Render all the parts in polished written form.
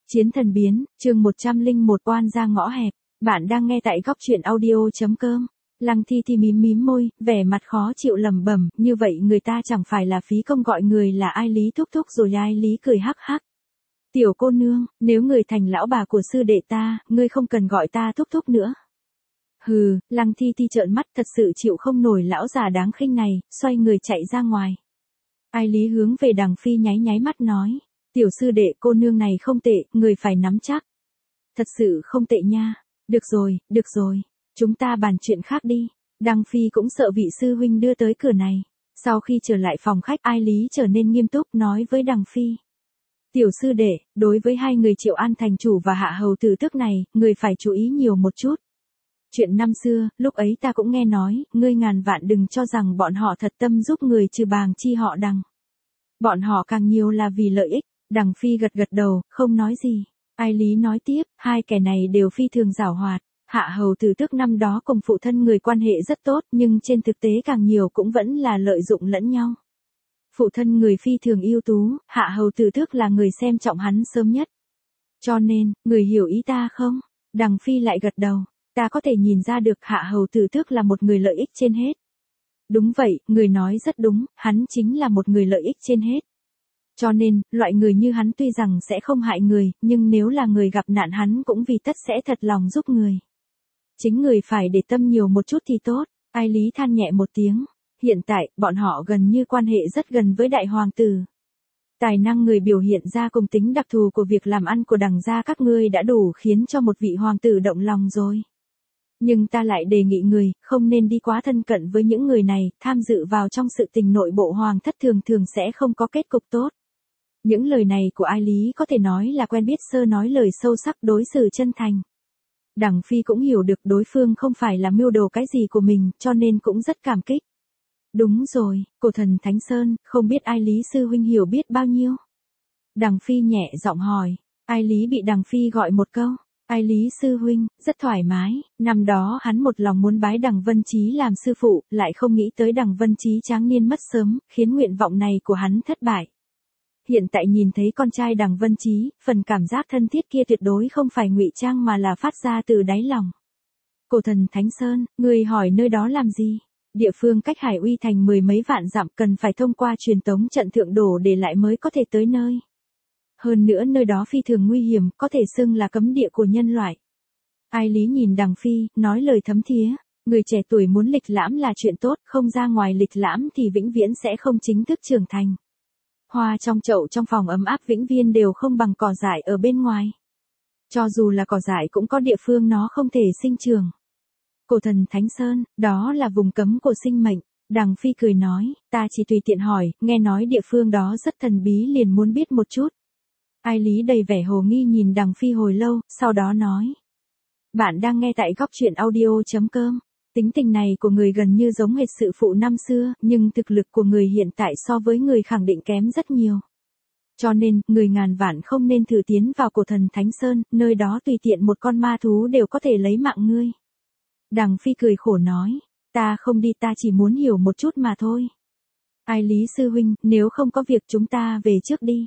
Chiến thần biến, chương 101 oan ra ngõ hẹp. Bạn đang nghe tại góc truyện audio.com. Lăng Thi Thi mím mím môi, vẻ mặt khó chịu lẩm bẩm, như vậy người ta chẳng phải là phí công gọi người là Ai Lý thúc thúc rồi. Ai Lý cười hắc hắc. Tiểu cô nương, nếu người thành lão bà của sư đệ ta, ngươi không cần gọi ta thúc thúc nữa. Hừ, Lăng Thi Thi trợn mắt, thật sự chịu không nổi lão già đáng khinh này, xoay người chạy ra ngoài. Ai Lý hướng về Đằng Phi nháy nháy mắt nói. Tiểu sư đệ, cô nương này không tệ, người phải nắm chắc. Thật sự không tệ nha. Được rồi, chúng ta bàn chuyện khác đi. Đằng Phi cũng sợ vị sư huynh đưa tới cửa này. Sau khi trở lại phòng khách, Ai Lý trở nên nghiêm túc nói với Đằng Phi. Tiểu sư đệ, đối với hai người Triệu An thành chủ và Hạ hầu tử tước này, người phải chú ý nhiều một chút. Chuyện năm xưa, lúc ấy ta cũng nghe nói, ngươi ngàn vạn đừng cho rằng bọn họ thật tâm giúp người trừ bàng chi họ Đằng. Bọn họ càng nhiều là vì lợi ích. Đằng Phi gật gật đầu, không nói gì. Ai Lý nói tiếp, hai kẻ này đều phi thường giảo hoạt. Hạ hầu tử tước năm đó cùng phụ thân người quan hệ rất tốt, nhưng trên thực tế càng nhiều cũng vẫn là lợi dụng lẫn nhau. Phụ thân người phi thường ưu tú, Hạ hầu tử tước là người xem trọng hắn sớm nhất. Cho nên, người hiểu ý ta không? Đằng Phi lại gật đầu, ta có thể nhìn ra được Hạ hầu tử tước là một người lợi ích trên hết. Đúng vậy, người nói rất đúng, hắn chính là một người lợi ích trên hết. Cho nên, loại người như hắn tuy rằng sẽ không hại người, nhưng nếu là người gặp nạn hắn cũng vì tất sẽ thật lòng giúp người. Chính người phải để tâm nhiều một chút thì tốt. Ai Lý than nhẹ một tiếng. Hiện tại, bọn họ gần như quan hệ rất gần với đại hoàng tử. Tài năng người biểu hiện ra cùng tính đặc thù của việc làm ăn của Đằng gia các ngươi đã đủ khiến cho một vị hoàng tử động lòng rồi. Nhưng ta lại đề nghị người, không nên đi quá thân cận với những người này, tham dự vào trong sự tình nội bộ hoàng thất thường thường sẽ không có kết cục tốt. Những lời này của Ai Lý có thể nói là quen biết sơ nói lời sâu sắc, đối xử chân thành. Đằng Phi cũng hiểu được đối phương không phải là mưu đồ cái gì của mình, cho nên cũng rất cảm kích. Đúng rồi, cổ thần Thánh Sơn, không biết Ai Lý sư huynh hiểu biết bao nhiêu. Đằng Phi nhẹ giọng hỏi. Ai Lý bị Đằng Phi gọi một câu. Ai Lý sư huynh, rất thoải mái, năm đó hắn một lòng muốn bái Đằng Vân Chí làm sư phụ, lại không nghĩ tới Đằng Vân Chí tráng niên mất sớm, khiến nguyện vọng này của hắn thất bại. Hiện tại nhìn thấy con trai Đằng Vân Chí, phần cảm giác thân thiết kia tuyệt đối không phải ngụy trang mà là phát ra từ đáy lòng. Cổ thần Thánh Sơn, người hỏi nơi đó làm gì? Địa phương cách Hải Uy thành 10 mấy vạn dặm, cần phải thông qua truyền tống trận thượng đổ để lại mới có thể tới nơi. Hơn nữa nơi đó phi thường nguy hiểm, có thể xưng là cấm địa của nhân loại. Ai Lý nhìn Đằng Phi, nói lời thấm thía, người trẻ tuổi muốn lịch lãm là chuyện tốt, không ra ngoài lịch lãm thì vĩnh viễn sẽ không chính thức trưởng thành. Hoa trong chậu trong phòng ấm áp vĩnh viễn đều không bằng cỏ dại ở bên ngoài. Cho dù là cỏ dại cũng có địa phương nó không thể sinh trưởng. Cổ thần Thánh Sơn, đó là vùng cấm của sinh mệnh. Đằng Phi cười nói, ta chỉ tùy tiện hỏi, nghe nói địa phương đó rất thần bí liền muốn biết một chút. Ai Lý đầy vẻ hồ nghi nhìn Đằng Phi hồi lâu, sau đó nói. Bạn đang nghe tại góc truyện audio.com. Tính tình này của người gần như giống hệt sự phụ năm xưa, nhưng thực lực của người hiện tại so với người khẳng định kém rất nhiều. Cho nên, người ngàn vạn không nên thử tiến vào cổ thần Thánh Sơn, nơi đó tùy tiện một con ma thú đều có thể lấy mạng ngươi. Đằng Phi cười khổ nói, ta không đi, ta chỉ muốn hiểu một chút mà thôi. Ai Lý sư huynh, nếu không có việc chúng ta về trước đi.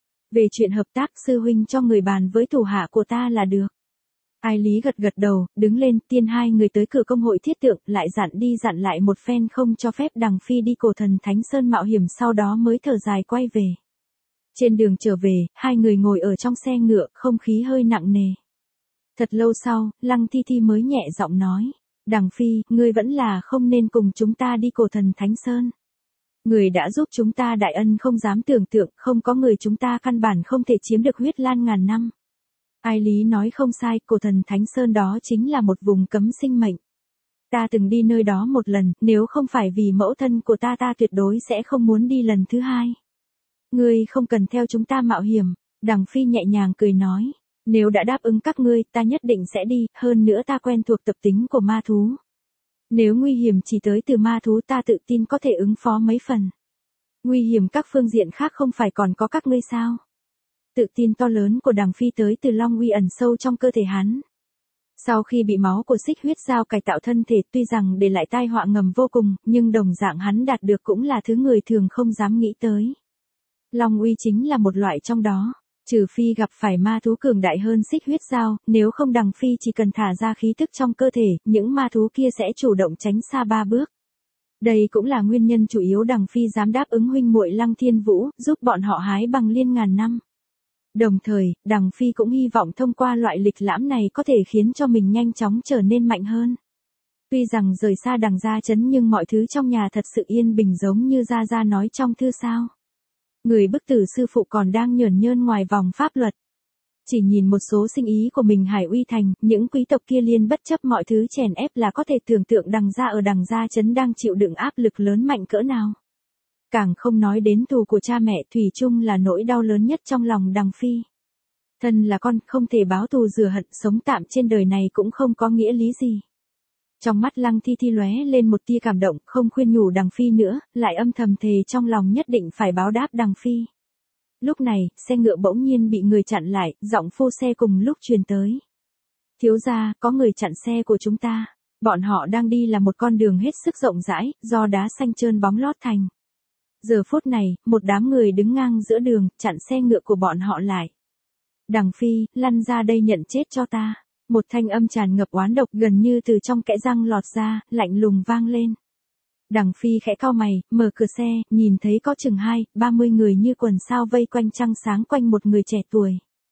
Về chuyện hợp tác sư huynh cho người bàn với thủ hạ của ta là được. Ai Lý gật gật đầu, đứng lên, tiên hai người tới cửa công hội thiết tượng, lại dặn đi dặn lại một phen không cho phép Đằng Phi đi cổ thần Thánh Sơn mạo hiểm, sau đó mới thở dài quay về. Trên đường trở về, hai người ngồi ở trong xe ngựa, không khí hơi nặng nề. Thật lâu sau, Lăng Thi Thi mới nhẹ giọng nói, Đằng Phi, ngươi vẫn là không nên cùng chúng ta đi cổ thần Thánh Sơn. Người đã giúp chúng ta đại ân không dám tưởng tượng, không có người chúng ta căn bản không thể chiếm được huyết lan ngàn năm. Ai Lý nói không sai, cổ thần Thánh Sơn đó chính là một vùng cấm sinh mệnh. Ta từng đi nơi đó một lần, nếu không phải vì mẫu thân của ta tuyệt đối sẽ không muốn đi lần thứ hai. Ngươi không cần theo chúng ta mạo hiểm. Đằng Phi nhẹ nhàng cười nói, nếu đã đáp ứng các ngươi, ta nhất định sẽ đi, hơn nữa ta quen thuộc tập tính của ma thú. Nếu nguy hiểm chỉ tới từ ma thú ta tự tin có thể ứng phó mấy phần. Nguy hiểm các phương diện khác không phải còn có các ngươi sao? Tự tin to lớn của Đằng Phi tới từ long uy ẩn sâu trong cơ thể hắn. Sau khi bị máu của xích huyết dao cải tạo thân thể, tuy rằng để lại tai họa ngầm vô cùng, nhưng đồng dạng hắn đạt được cũng là thứ người thường không dám nghĩ tới. Long uy chính là một loại trong đó. Trừ phi gặp phải ma thú cường đại hơn xích huyết dao, nếu không Đằng Phi chỉ cần thả ra khí tức trong cơ thể, những ma thú kia sẽ chủ động tránh xa 3 bước. Đây cũng là nguyên nhân chủ yếu Đằng Phi dám đáp ứng huynh muội Lăng Thiên Vũ, giúp bọn họ hái bằng liên ngàn năm. Đồng thời, Đằng Phi cũng hy vọng thông qua loại lịch lãm này có thể khiến cho mình nhanh chóng trở nên mạnh hơn. Tuy rằng rời xa Đằng gia trấn nhưng mọi thứ trong nhà thật sự yên bình giống như Gia Gia nói trong thư sao. Người bức tử sư phụ còn đang nhởn nhơn ngoài vòng pháp luật. Chỉ nhìn một số sinh ý của mình Hải Uy Thành, những quý tộc kia liên bất chấp mọi thứ chèn ép là có thể tưởng tượng Đằng gia ở Đằng gia trấn đang chịu đựng áp lực lớn mạnh cỡ nào. Càng không nói đến thù của cha mẹ thủy chung là nỗi đau lớn nhất trong lòng Đằng Phi. Thân là con không thể báo thù rửa hận, sống tạm trên đời này cũng không có nghĩa lý gì. Trong mắt Lăng Thi Thi lóe lên một tia cảm động, không khuyên nhủ Đằng Phi nữa, lại âm thầm thề trong lòng nhất định phải báo đáp Đằng Phi. Lúc này, xe ngựa bỗng nhiên bị người chặn lại, giọng phu xe cùng lúc truyền tới. Thiếu gia, có người chặn xe của chúng ta. Bọn họ đang đi là một con đường hết sức rộng rãi, do đá xanh trơn bóng lót thành. Giờ phút này, một đám người đứng ngang giữa đường, chặn xe ngựa của bọn họ lại. Đằng Phi, lăn ra đây nhận chết cho ta. Một thanh âm tràn ngập oán độc gần như từ trong kẽ răng lọt ra, lạnh lùng vang lên. Đằng Phi khẽ cau mày, mở cửa xe, nhìn thấy có chừng 20-30 người như quần sao vây quanh trăng sáng quanh một người trẻ tuổi.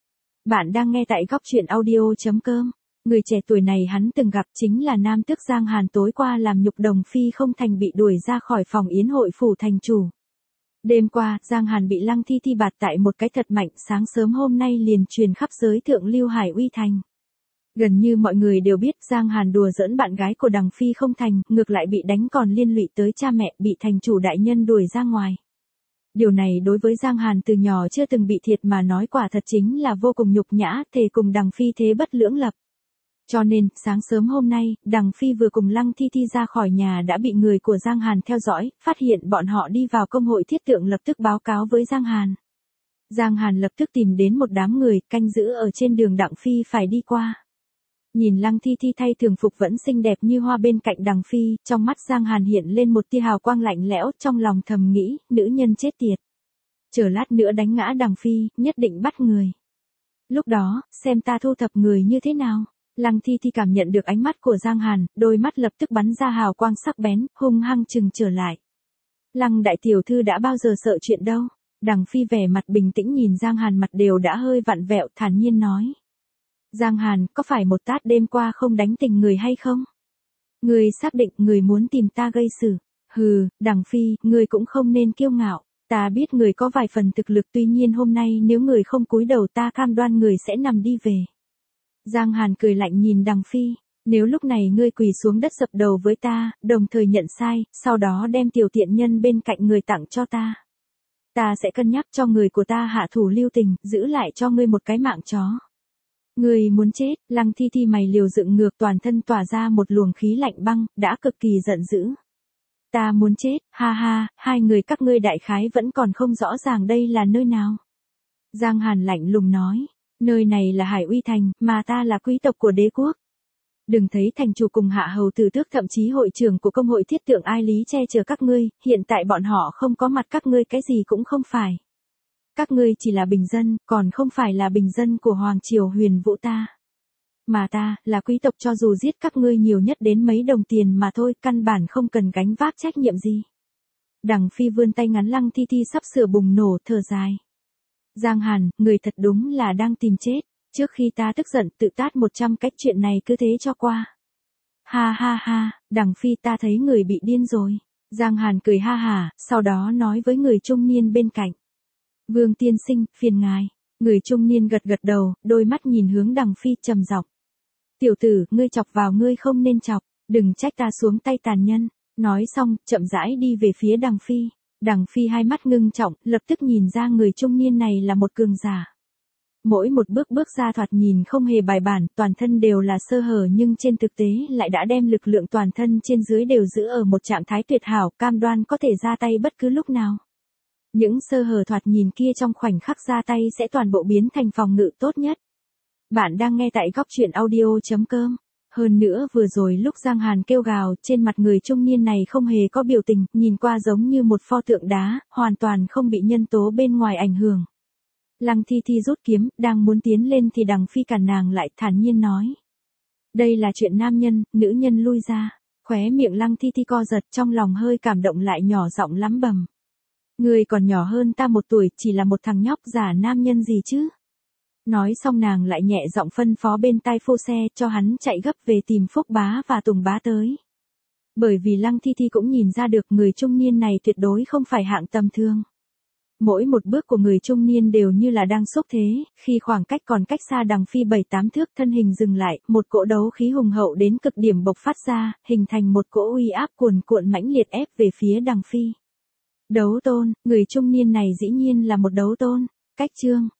Bạn đang nghe tại góc truyện audio.com. Người trẻ tuổi này hắn từng gặp chính là nam tước Giang Hàn tối qua làm nhục Đồng Phi không thành bị đuổi ra khỏi phòng yến hội phủ thành chủ. Đêm qua, Giang Hàn bị Lăng Thi Thi bạt tại một cái thật mạnh, sáng sớm hôm nay liền truyền khắp giới thượng lưu Hải Uy Thành. Gần như mọi người đều biết Giang Hàn đùa giỡn bạn gái của Đằng Phi không thành, ngược lại bị đánh còn liên lụy tới cha mẹ, bị thành chủ đại nhân đuổi ra ngoài. Điều này đối với Giang Hàn từ nhỏ chưa từng bị thiệt mà nói quả thật chính là vô cùng nhục nhã, thề cùng Đằng Phi thế bất lưỡng lập. Cho nên, sáng sớm hôm nay, Đằng Phi vừa cùng Lăng Thi Thi ra khỏi nhà đã bị người của Giang Hàn theo dõi, phát hiện bọn họ đi vào công hội thiết tượng lập tức báo cáo với Giang Hàn. Giang Hàn lập tức tìm đến một đám người, canh giữ ở trên đường Đằng Phi phải đi qua. Nhìn Lăng Thi Thi thay thường phục vẫn xinh đẹp như hoa bên cạnh Đằng Phi, trong mắt Giang Hàn hiện lên một tia hào quang lạnh lẽo, trong lòng thầm nghĩ, nữ nhân chết tiệt. Chờ lát nữa đánh ngã Đằng Phi, nhất định bắt người. Lúc đó, xem ta thu thập người như thế nào. Lăng Thi Thi cảm nhận được ánh mắt của Giang Hàn, đôi mắt lập tức bắn ra hào quang sắc bén, hung hăng chừng trở lại. Lăng đại tiểu thư đã bao giờ sợ chuyện đâu. Đằng Phi vẻ mặt bình tĩnh nhìn Giang Hàn, mặt đều đã hơi vặn vẹo, thản nhiên nói. Giang Hàn, có phải một tát đêm qua không đánh tình người hay không? Người xác định người muốn tìm ta gây sự. Hừ, Đằng Phi, người cũng không nên kiêu ngạo. Ta biết người có vài phần thực lực, tuy nhiên hôm nay nếu người không cúi đầu ta cam đoan người sẽ nằm đi về. Giang Hàn cười lạnh nhìn Đằng Phi. Nếu lúc này ngươi quỳ xuống đất dập đầu với ta, đồng thời nhận sai, sau đó đem tiểu tiện nhân bên cạnh người tặng cho ta. Ta sẽ cân nhắc cho người của ta hạ thủ lưu tình, giữ lại cho ngươi một cái mạng chó. Người muốn chết, Lăng Thi Thi mày liều dựng ngược, toàn thân tỏa ra một luồng khí lạnh băng, đã cực kỳ giận dữ. Ta muốn chết, ha ha, hai người các ngươi đại khái vẫn còn không rõ ràng đây là nơi nào. Giang Hàn lạnh lùng nói, nơi này là Hải Uy Thành, mà ta là quý tộc của đế quốc. Đừng thấy thành chủ cùng hạ hầu tử tước thậm chí hội trưởng của công hội thiết tượng ai lý che chở các ngươi, hiện tại bọn họ không có mặt các ngươi cái gì cũng không phải. Các ngươi chỉ là bình dân, còn không phải là bình dân của Hoàng Triều Huyền Vũ ta. Mà ta, là quý tộc, cho dù giết các ngươi nhiều nhất đến mấy đồng tiền mà thôi, căn bản không cần gánh vác trách nhiệm gì. Đằng Phi vươn tay ngắn Lăng Thi Thi sắp sửa bùng nổ, thở dài. Giang Hàn, người thật đúng là đang tìm chết. Trước khi ta tức giận tự tát 100 cách, chuyện này cứ thế cho qua. Ha ha ha, Đằng Phi, ta thấy người bị điên rồi. Giang Hàn cười ha hả, sau đó nói với người trung niên bên cạnh. Vương tiên sinh, phiền ngài. Người trung niên gật gật đầu, đôi mắt nhìn hướng Đằng Phi trầm giọng. Tiểu tử, ngươi chọc vào ngươi không nên chọc, đừng trách ta xuống tay tàn nhân. Nói xong, chậm rãi đi về phía Đằng Phi. Đằng Phi hai mắt ngưng trọng, lập tức nhìn ra người trung niên này là một cường giả. Mỗi một bước bước ra thoạt nhìn không hề bài bản, toàn thân đều là sơ hở, nhưng trên thực tế lại đã đem lực lượng toàn thân trên dưới đều giữ ở một trạng thái tuyệt hảo, cam đoan có thể ra tay bất cứ lúc nào. Những sơ hở thoạt nhìn kia trong khoảnh khắc ra tay sẽ toàn bộ biến thành phòng ngự tốt nhất. Bạn đang nghe tại góc truyện audio.com. Hơn nữa vừa rồi lúc Giang Hàn kêu gào, trên mặt người trung niên này không hề có biểu tình, nhìn qua giống như một pho tượng đá, hoàn toàn không bị nhân tố bên ngoài ảnh hưởng. Lăng Thi Thi rút kiếm, đang muốn tiến lên thì Đằng Phi cản nàng lại, thản nhiên nói. Đây là chuyện nam nhân, nữ nhân lui ra. Khóe miệng Lăng Thi Thi co giật, trong lòng hơi cảm động lại nhỏ giọng lắm bầm. Người còn nhỏ hơn ta 1 tuổi, chỉ là một thằng nhóc, giả nam nhân gì chứ? Nói xong nàng lại nhẹ giọng phân phó bên tai phô xe, cho hắn chạy gấp về tìm Phúc Bá và Tùng Bá tới. Bởi vì Lăng Thi Thi cũng nhìn ra được người trung niên này tuyệt đối không phải hạng tầm thường. Mỗi một bước của người trung niên đều như là đang xúc thế, khi khoảng cách còn cách xa Đằng Phi 7-8 thước, thân hình dừng lại, một cỗ đấu khí hùng hậu đến cực điểm bộc phát ra, hình thành một cỗ uy áp cuồn cuộn mãnh liệt ép về phía Đằng Phi. Đấu tôn, người trung niên này dĩ nhiên là một đấu tôn. Cách chương